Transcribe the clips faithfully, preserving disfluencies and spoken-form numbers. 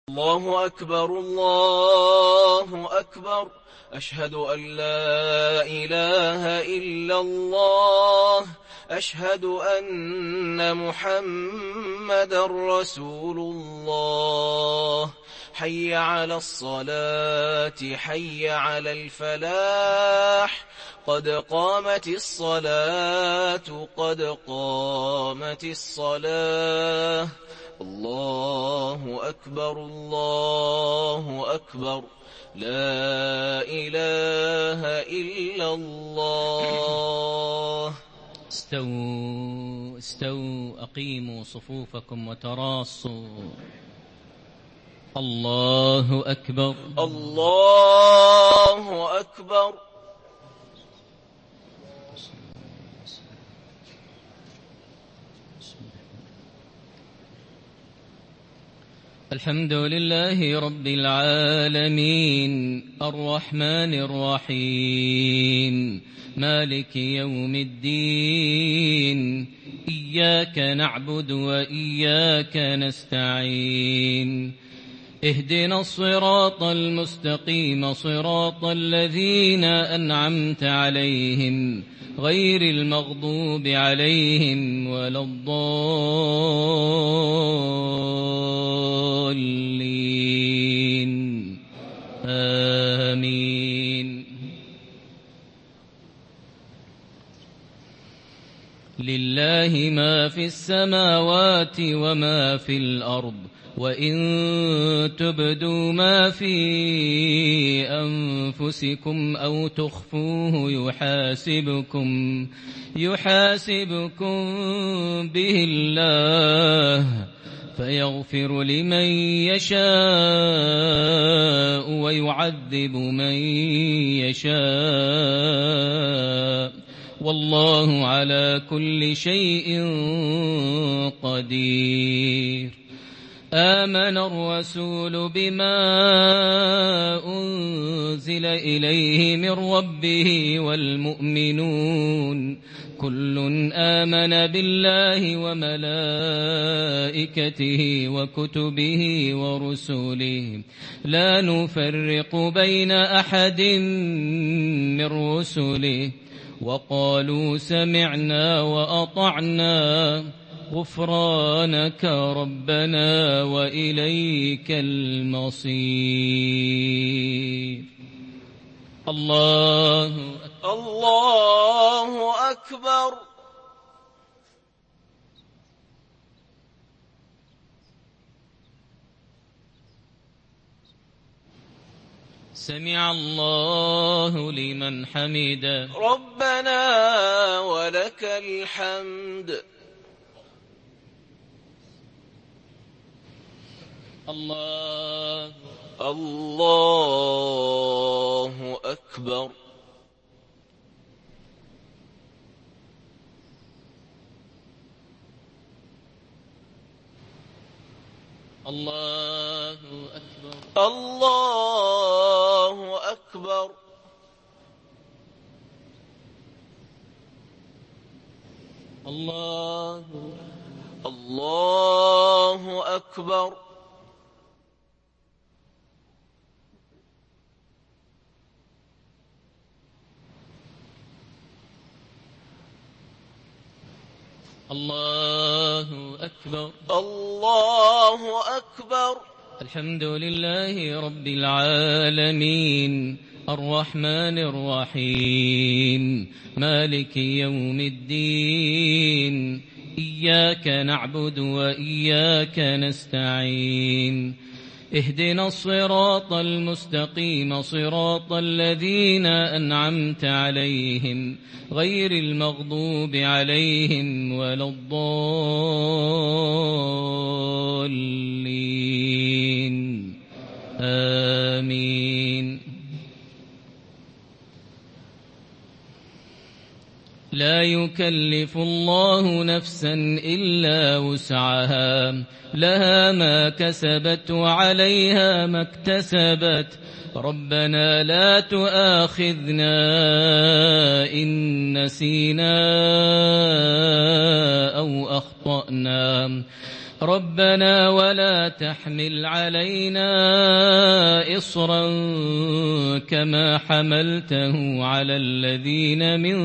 الله أكبر الله أكبر أشهد أن لا إله إلا الله أشهد أن محمدا رسول الله حي على الصلاة حي على الفلاح قد قامت الصلاة قد قامت الصلاة الله أكبر الله أكبر لا إله إلا الله. استووا استووا أقيموا صفوفكم وتراصوا. الله أكبر الله أكبر. الحمد لله رب العالمين الرحمن الرحيم مالك يوم الدين إياك نعبد وإياك نستعين اهدنا الصراط المستقيم صراط الذين أنعمت عليهم غير المغضوب عليهم ولا الضالين آمين. لله ما في السماوات وما في الأرض وإن تبدوا ما في أنفسكم أو تخفوه يحاسبكم يحاسبكم به الله فيغفر لمن يشاء ويعذب من يشاء والله على كل شيء قدير. آمن الرسول بما أنزل إليه من ربه والمؤمنون كل آمن بالله وملائكته وكتبه ورسله لا نفرق بين أحد من رسله وقالوا سمعنا وأطعنا غفرانك ربنا وإليك المصير. الله الله أكبر. سمع الله لمن حمده ربنا ولك الحمد. الله الله أكبر. الله أكبر. الله أكبر. الله الله أكبر. الله أكبر. الله أكبر. الحمد لله رب العالمين الرحمن الرحيم مالك يوم الدين إياك نعبد وإياك نستعين اهدنا الصراط المستقيم صراط الذين أنعمت عليهم غير المغضوب عليهم ولا الضالين آمين. لا يكلف الله نفسا إلا وسعها لها ما كسبت وعليها ما اكتسبت ربنا لا تؤاخذنا إن نسينا أو أخطأنا ربنا ولا تحمل علينا إصرا كما حملته على الذين من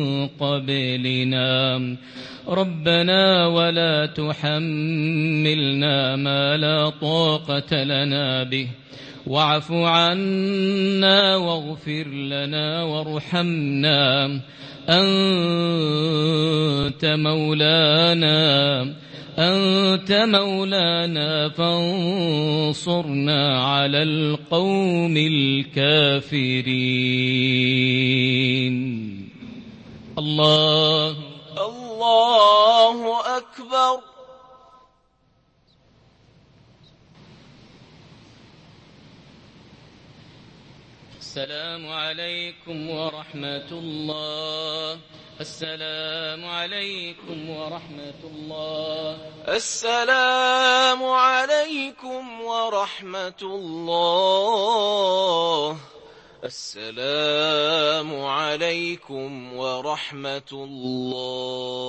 قبلنا ربنا ولا تحملنا ما لا طاقة لنا به واعف عنا واغفر لنا وارحمنا أنت مولانا أنت مولانا فانصرنا على القوم الكافرين. الله الله أكبر. السلام عليكم ورحمة الله. السلام عليكم ورحمة الله. السلام عليكم ورحمة الله. السلام عليكم ورحمة الله.